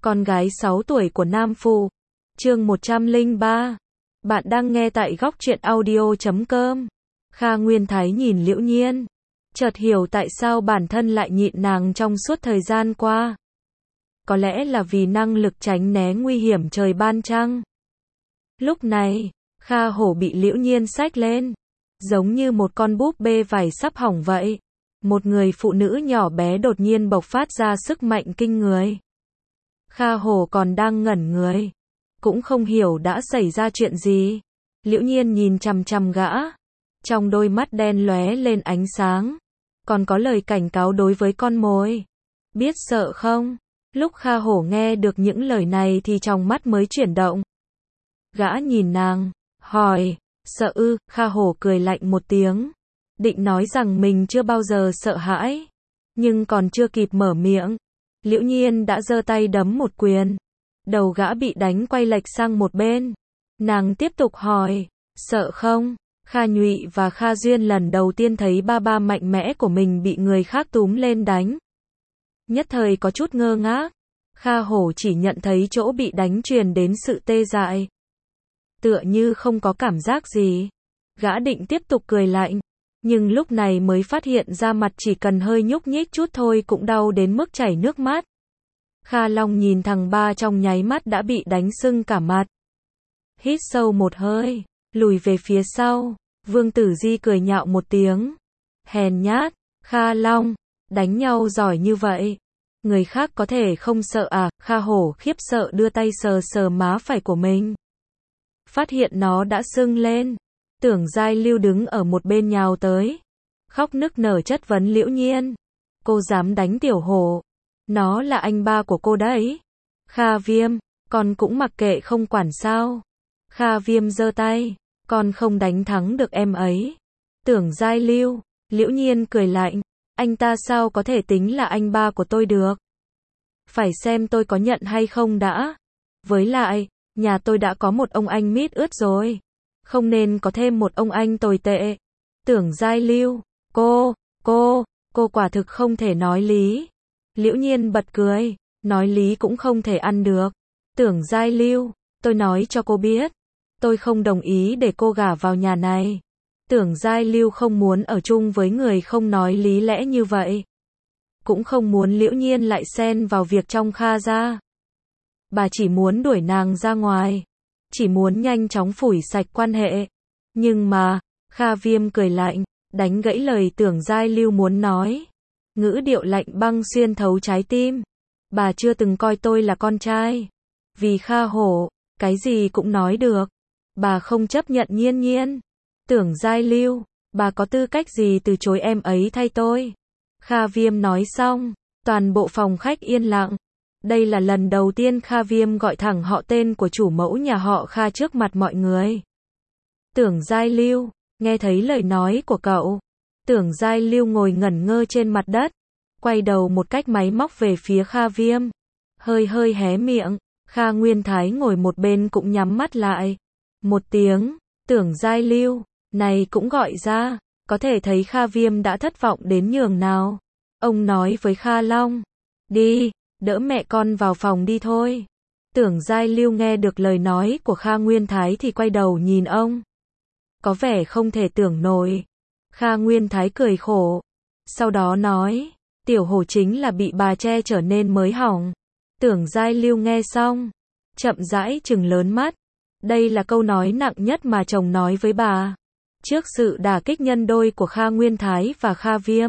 Con gái 6 tuổi của Nam Phụ. Chương 103. Bạn đang nghe tại góc truyện audio.com. Kha Nguyên Thái nhìn Liễu Nhiên, chợt hiểu tại sao bản thân lại nhịn nàng trong suốt thời gian qua. Có lẽ là vì năng lực tránh né nguy hiểm trời ban chăng. Lúc này, Kha Hổ bị Liễu Nhiên xách lên, giống như một con búp bê vải sắp hỏng vậy. Một người phụ nữ nhỏ bé đột nhiên bộc phát ra sức mạnh kinh người. Kha Hổ còn đang ngẩn người, cũng không hiểu đã xảy ra chuyện gì. Liễu Nhiên nhìn chằm chằm gã, trong đôi mắt đen lóe lên ánh sáng, còn có lời cảnh cáo đối với con mồi. Biết sợ không? Lúc Kha Hổ nghe được những lời này thì trong mắt mới chuyển động. Gã nhìn nàng, hỏi, sợ ư? Kha Hổ cười lạnh một tiếng, định nói rằng mình chưa bao giờ sợ hãi, nhưng còn chưa kịp mở miệng, Liễu Nhiên đã giơ tay đấm một quyền. Đầu gã bị đánh quay lệch sang một bên. Nàng tiếp tục hỏi, sợ không? Kha Nhụy và Kha Duyên lần đầu tiên thấy ba ba mạnh mẽ của mình bị người khác túm lên đánh. Nhất thời có chút ngơ ngác. Kha Hổ chỉ nhận thấy chỗ bị đánh truyền đến sự tê dại, tựa như không có cảm giác gì. Gã định tiếp tục cười lạnh, nhưng lúc này mới phát hiện ra mặt chỉ cần hơi nhúc nhích chút thôi cũng đau đến mức chảy nước mắt. Kha Long nhìn thằng ba trong nháy mắt đã bị đánh sưng cả mặt. Hít sâu một hơi, lùi về phía sau. Vương Tử Di cười nhạo một tiếng. Hèn nhát, Kha Long, đánh nhau giỏi như vậy, người khác có thể không sợ à? Kha Hổ khiếp sợ đưa tay sờ sờ má phải của mình, phát hiện nó đã sưng lên. Tưởng Giai Lưu đứng ở một bên nhào tới, khóc nức nở chất vấn Liễu Nhiên. Cô dám đánh Tiểu Hổ? Nó là anh ba của cô đấy. Kha Viêm, con cũng mặc kệ không quản sao? Kha Viêm giơ tay, con không đánh thắng được em ấy. Tưởng Giai Lưu, Liễu Nhiên cười lạnh, anh ta sao có thể tính là anh ba của tôi được? Phải xem tôi có nhận hay không đã. Với lại, nhà tôi đã có một ông anh mít ướt rồi, không nên có thêm một ông anh tồi tệ. Tưởng Giai Lưu, cô quả thực không thể nói lý. Liễu Nhiên bật cười, nói lý cũng không thể ăn được. Tưởng Giai Lưu, tôi nói cho cô biết, tôi không đồng ý để cô gả vào nhà này. Tưởng Giai Lưu không muốn ở chung với người không nói lý lẽ như vậy, cũng không muốn Liễu Nhiên lại xen vào việc trong Kha gia. Bà chỉ muốn đuổi nàng ra ngoài, chỉ muốn nhanh chóng phủi sạch quan hệ. Nhưng mà, Kha Viêm cười lạnh, đánh gãy lời Tưởng Giai Lưu muốn nói. Ngữ điệu lạnh băng xuyên thấu trái tim. Bà chưa từng coi tôi là con trai. Vì Kha Hổ, cái gì cũng nói được. Bà không chấp nhận Nhiên Nhiên. Tưởng Giai Lưu, bà có tư cách gì từ chối em ấy thay tôi? Kha Viêm nói xong, toàn bộ phòng khách yên lặng. Đây là lần đầu tiên Kha Viêm gọi thẳng họ tên của chủ mẫu nhà họ Kha trước mặt mọi người. Tưởng Giai Lưu, nghe thấy lời nói của cậu. Tưởng Giai Lưu ngồi ngẩn ngơ trên mặt đất, quay đầu một cách máy móc về phía Kha Viêm, hơi hé miệng. Kha Nguyên Thái ngồi một bên cũng nhắm mắt lại. Một tiếng, Tưởng Giai Lưu, này cũng gọi ra, có thể thấy Kha Viêm đã thất vọng đến nhường nào. Ông nói với Kha Long, đi, đỡ mẹ con vào phòng đi thôi. Tưởng Giai Lưu nghe được lời nói của Kha Nguyên Thái thì quay đầu nhìn ông, có vẻ không thể tưởng nổi. Kha Nguyên Thái cười khổ, sau đó nói, Tiểu Hổ chính là bị bà che trở nên mới hỏng. Tưởng Giai Lưu nghe xong, chậm rãi trừng lớn mắt. Đây là câu nói nặng nhất mà chồng nói với bà. Trước sự đả kích nhân đôi của Kha Nguyên Thái và Kha Viêm,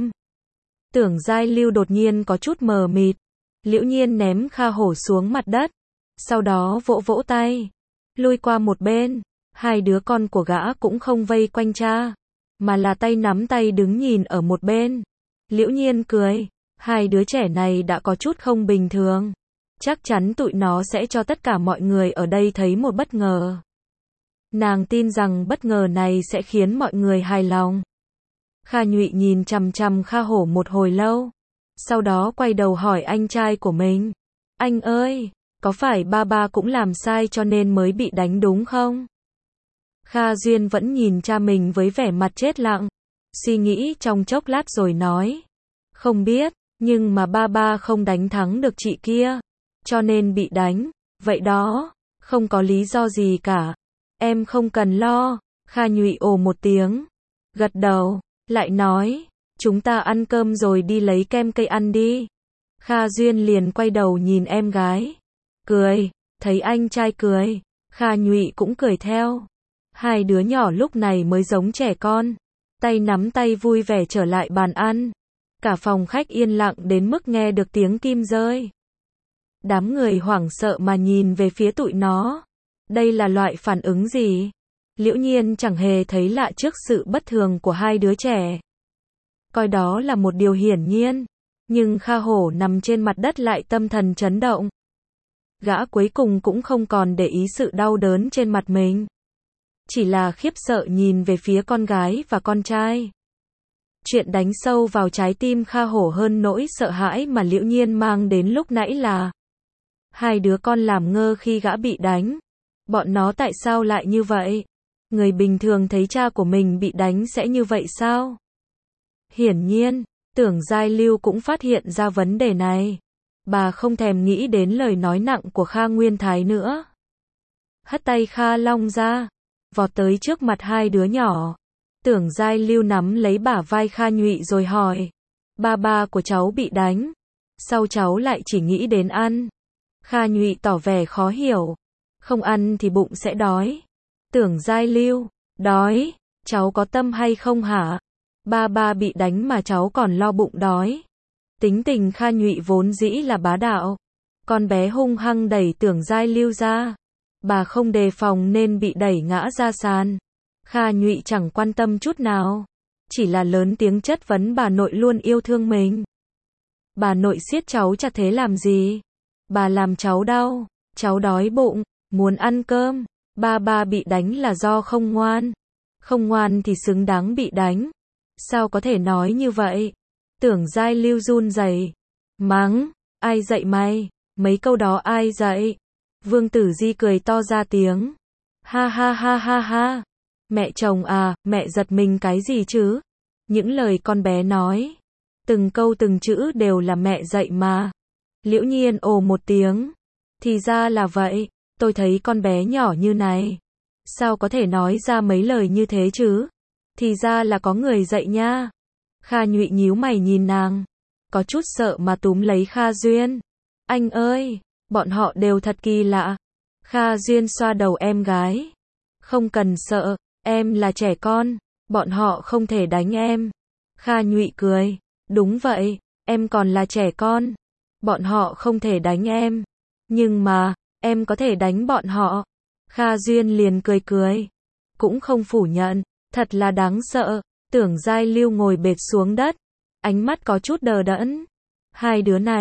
Tưởng Giai Lưu đột nhiên có chút mờ mịt. Liễu Nhiên ném Kha Hổ xuống mặt đất, sau đó vỗ vỗ tay, lui qua một bên. Hai đứa con của gã cũng không vây quanh cha, mà là tay nắm tay đứng nhìn ở một bên. Liễu Nhiên cười, hai đứa trẻ này đã có chút không bình thường. Chắc chắn tụi nó sẽ cho tất cả mọi người ở đây thấy một bất ngờ. Nàng tin rằng bất ngờ này sẽ khiến mọi người hài lòng. Kha Nhụy nhìn chằm chằm Kha Hổ một hồi lâu, sau đó quay đầu hỏi anh trai của mình, anh ơi, có phải ba ba cũng làm sai cho nên mới bị đánh đúng không? Kha Duyên vẫn nhìn cha mình với vẻ mặt chết lặng, suy nghĩ trong chốc lát rồi nói, không biết, nhưng mà ba ba không đánh thắng được chị kia. cho nên bị đánh, vậy đó, không có lý do gì cả. Em không cần lo, Kha Nhụy ồ một tiếng, gật đầu, lại nói, chúng ta ăn cơm rồi đi lấy kem cây ăn đi. Kha Duyên liền quay đầu nhìn em gái, cười, thấy anh trai cười, Kha Nhụy cũng cười theo. Hai đứa nhỏ lúc này mới giống trẻ con, tay nắm tay vui vẻ trở lại bàn ăn. Cả phòng khách yên lặng đến mức nghe được tiếng kim rơi. Đám người hoảng sợ mà nhìn về phía tụi nó. Đây là loại phản ứng gì? Liễu Nhiên chẳng hề thấy lạ trước sự bất thường của hai đứa trẻ. Coi đó là một điều hiển nhiên. Nhưng Kha Hổ nằm trên mặt đất lại tâm thần chấn động. Gã cuối cùng cũng không còn để ý sự đau đớn trên mặt mình. Chỉ là khiếp sợ nhìn về phía con gái và con trai. Chuyện đánh sâu vào trái tim Kha Hổ hơn nỗi sợ hãi mà Liễu Nhiên mang đến lúc nãy là hai đứa con làm ngơ khi gã bị đánh. Bọn nó tại sao lại như vậy? Người bình thường thấy cha của mình bị đánh sẽ như vậy sao? Hiển nhiên, Tưởng Giai Lưu cũng phát hiện ra vấn đề này. Bà không thèm nghĩ đến lời nói nặng của Kha Nguyên Thái nữa. Hất tay Kha Long ra, vọt tới trước mặt hai đứa nhỏ. Tưởng Giai Lưu nắm lấy bả vai Kha Nhụy rồi hỏi. Ba của cháu bị đánh. Sao cháu lại chỉ nghĩ đến ăn? Kha Nhụy tỏ vẻ khó hiểu. Không ăn thì bụng sẽ đói. Tưởng Giai Lưu, đói, cháu có tâm hay không hả? Ba bị đánh mà cháu còn lo bụng đói. Tính tình Kha Nhụy vốn dĩ là bá đạo. Con bé hung hăng đẩy Tưởng Giai Lưu ra. Bà không đề phòng nên bị đẩy ngã ra sàn. Kha Nhụy chẳng quan tâm chút nào. Chỉ là lớn tiếng chất vấn bà nội luôn yêu thương mình. Bà nội siết cháu chặt thế làm gì? Bà làm cháu đau. Cháu đói bụng, muốn ăn cơm. Ba bị đánh là do không ngoan. Không ngoan thì xứng đáng bị đánh. Sao có thể nói như vậy? Tưởng Giai Lưu run rẩy, mắng, ai dạy mày? Mấy câu đó ai dạy? Vương Tử Di cười to ra tiếng. Ha ha ha ha ha. Mẹ chồng à, mẹ giật mình cái gì chứ? Những lời con bé nói, từng câu từng chữ đều là mẹ dạy mà. Liễu Nhiên ồ một tiếng. Thì ra là vậy, tôi thấy con bé nhỏ như này. Sao có thể nói ra mấy lời như thế chứ? Thì ra là có người dạy nha. Kha Nhụy nhíu mày nhìn nàng. Có chút sợ mà túm lấy Kha Duyên. Anh ơi, bọn họ đều thật kỳ lạ. Kha Duyên xoa đầu em gái. Không cần sợ, em là trẻ con. Bọn họ không thể đánh em. Kha Nhụy cười. Đúng vậy, em còn là trẻ con. Bọn họ không thể đánh em. Nhưng mà, em có thể đánh bọn họ. Kha Duyên liền cười cười. Cũng không phủ nhận. Thật là đáng sợ. Tưởng Giai Lưu ngồi bệt xuống đất. Ánh mắt có chút đờ đẫn. Hai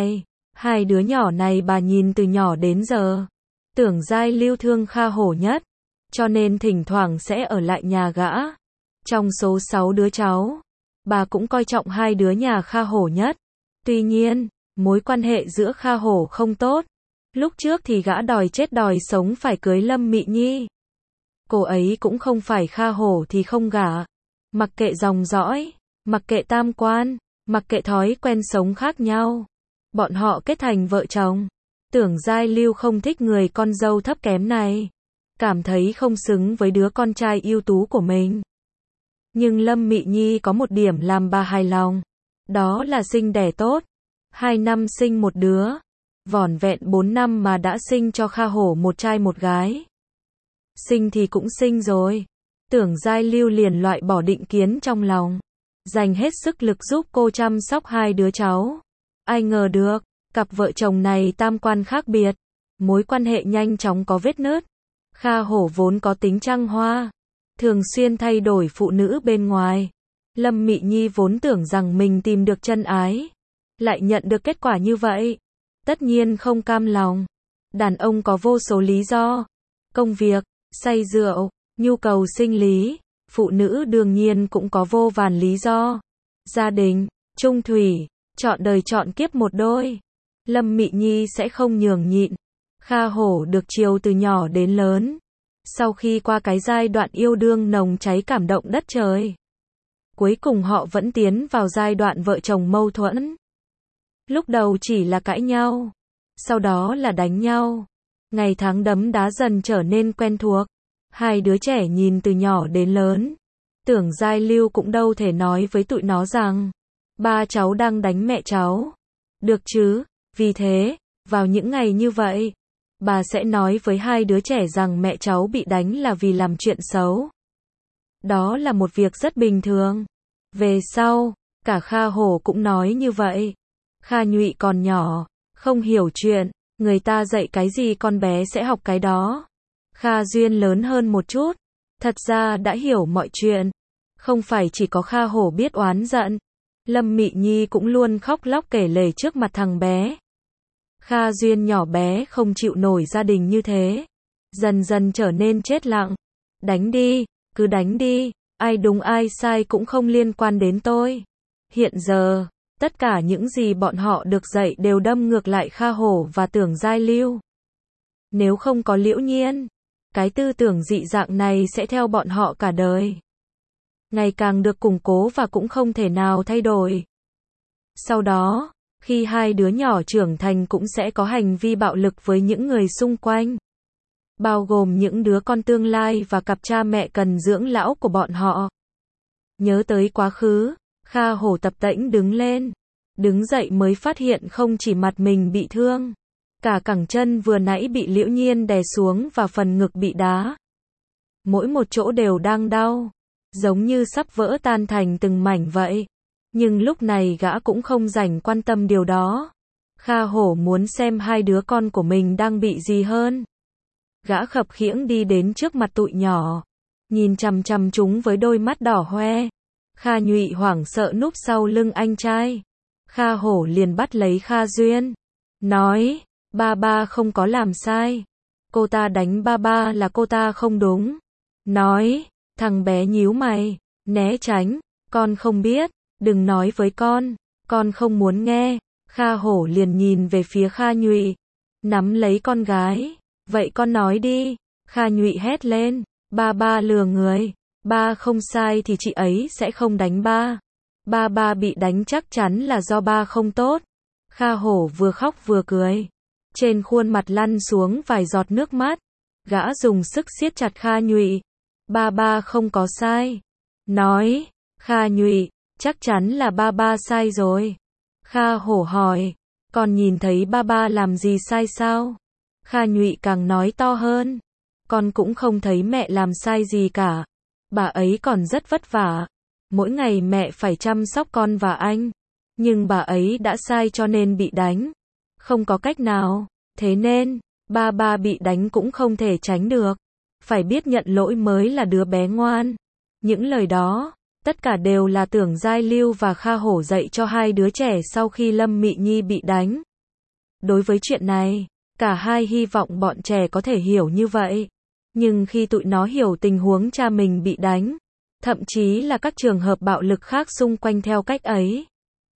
đứa nhỏ này bà nhìn từ nhỏ đến giờ. Tưởng Giai Lưu thương Kha Hổ nhất. Cho nên thỉnh thoảng sẽ ở lại nhà gã. Trong số 6 đứa cháu, bà cũng coi trọng hai đứa nhà Kha Hổ nhất. Tuy nhiên, mối quan hệ giữa Kha Hổ không tốt. Lúc trước thì gã đòi chết đòi sống phải cưới Lâm Mị Nhi. Cô ấy cũng không phải Kha Hổ thì không gả. Mặc kệ dòng dõi, mặc kệ tam quan, mặc kệ thói quen sống khác nhau. Bọn họ kết thành vợ chồng. Tưởng Giai Lưu không thích người con dâu thấp kém này. Cảm thấy không xứng với đứa con trai ưu tú của mình. Nhưng Lâm Mị Nhi có một điểm làm bà hài lòng. Đó là sinh đẻ tốt. 2 năm sinh một đứa. Vỏn vẹn 4 năm mà đã sinh cho Kha Hổ một trai một gái. Sinh thì cũng sinh rồi. Tưởng Giai Lưu liền loại bỏ định kiến trong lòng. Dành hết sức lực giúp cô chăm sóc hai đứa cháu. Ai ngờ được, cặp vợ chồng này tam quan khác biệt. Mối quan hệ nhanh chóng có vết nứt. Kha Hổ vốn có tính trăng hoa. Thường xuyên thay đổi phụ nữ bên ngoài. Lâm Mị Nhi vốn tưởng rằng mình tìm được chân ái. Lại nhận được kết quả như vậy. Tất nhiên không cam lòng. Đàn ông có vô số lý do. Công việc, say rượu, nhu cầu sinh lý. Phụ nữ đương nhiên cũng có vô vàn lý do. Gia đình, chung thủy, chọn đời chọn kiếp một đôi. Lâm Mị Nhi sẽ không nhường nhịn. Kha Hổ được chiều từ nhỏ đến lớn. Sau khi qua cái giai đoạn yêu đương nồng cháy cảm động đất trời. Cuối cùng họ vẫn tiến vào giai đoạn vợ chồng mâu thuẫn. Lúc đầu chỉ là cãi nhau. sau đó là đánh nhau. Ngày tháng đấm đá dần trở nên quen thuộc. Hai đứa trẻ nhìn từ nhỏ đến lớn. Tưởng Giai Lưu cũng đâu thể nói với tụi nó rằng ba cháu đang đánh mẹ cháu. Được chứ, vì thế, vào những ngày như vậy, bà sẽ nói với hai đứa trẻ rằng mẹ cháu bị đánh là vì làm chuyện xấu. Đó là một việc rất bình thường. Về sau, cả Kha Hổ cũng nói như vậy. Kha Nhụy còn nhỏ, không hiểu chuyện, người ta dạy cái gì con bé sẽ học cái đó. Kha Duyên lớn hơn một chút, thật ra đã hiểu mọi chuyện. Không phải chỉ có Kha Hổ biết oán giận. Lâm Mị Nhi cũng luôn khóc lóc kể lể trước mặt thằng bé. Kha Duyên nhỏ bé không chịu nổi gia đình như thế. Dần dần trở nên chết lặng. Đánh đi, cứ đánh đi, ai đúng ai sai cũng không liên quan đến tôi. Hiện giờ, tất cả những gì bọn họ được dạy đều đâm ngược lại Kha Hổ và Tưởng Giai Lưu. Nếu không có Liễu Nhiên, cái tư tưởng dị dạng này sẽ theo bọn họ cả đời. Ngày càng được củng cố và cũng không thể nào thay đổi. Sau đó, khi hai đứa nhỏ trưởng thành cũng sẽ có hành vi bạo lực với những người xung quanh. Bao gồm những đứa con tương lai và cặp cha mẹ cần dưỡng lão của bọn họ. Nhớ tới quá khứ, Kha Hổ tập tễnh đứng lên. Đứng dậy mới phát hiện không chỉ mặt mình bị thương. Cả cẳng chân vừa nãy bị Liễu Nhiên đè xuống và phần ngực bị đá. Mỗi một chỗ đều đang đau. Giống như sắp vỡ tan thành từng mảnh vậy. Nhưng lúc này gã cũng không rảnh quan tâm điều đó. Kha Hổ muốn xem hai đứa con của mình đang bị gì hơn. Gã khập khiễng đi đến trước mặt tụi nhỏ. Nhìn chằm chằm chúng với đôi mắt đỏ hoe. Kha Nhụy hoảng sợ núp sau lưng anh trai. Kha Hổ liền bắt lấy Kha Duyên. Nói, ba không có làm sai. Cô ta đánh ba là cô ta không đúng. Nói, thằng bé nhíu mày, né tránh. Con không biết, đừng nói với con không muốn nghe. Kha Hổ liền nhìn về phía Kha Nhụy. Nắm lấy con gái. Vậy con nói đi. Kha Nhụy hét lên. Ba lừa người. Ba không sai thì chị ấy sẽ không đánh ba. Ba bị đánh chắc chắn là do ba không tốt. Kha Hổ vừa khóc vừa cười. Trên khuôn mặt lăn xuống vài giọt nước mắt. Gã dùng sức siết chặt Kha Nhụy. Ba không có sai. Nói, Kha Nhụy, chắc chắn là ba sai rồi. Kha Hổ hỏi, con nhìn thấy ba làm gì sai sao? Kha Nhụy càng nói to hơn. Con cũng không thấy mẹ làm sai gì cả. Bà ấy còn rất vất vả. Mỗi ngày mẹ phải chăm sóc con và anh. Nhưng bà ấy đã sai cho nên bị đánh. Không có cách nào. Thế nên, ba bị đánh cũng không thể tránh được. Phải biết nhận lỗi mới là đứa bé ngoan. Những lời đó, tất cả đều là Tưởng Giai Lưu và Kha Hổ dạy cho hai đứa trẻ sau khi Lâm Mị Nhi bị đánh. Đối với chuyện này, cả hai hy vọng bọn trẻ có thể hiểu như vậy. Nhưng khi tụi nó hiểu tình huống cha mình bị đánh, thậm chí là các trường hợp bạo lực khác xung quanh theo cách ấy,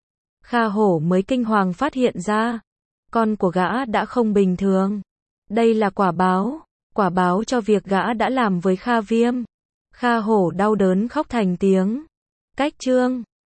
Kha Hổ mới kinh hoàng phát hiện ra, con của gã đã không bình thường. Đây là quả báo cho việc gã đã làm với Kha Viêm. Kha Hổ đau đớn khóc thành tiếng. Cách chương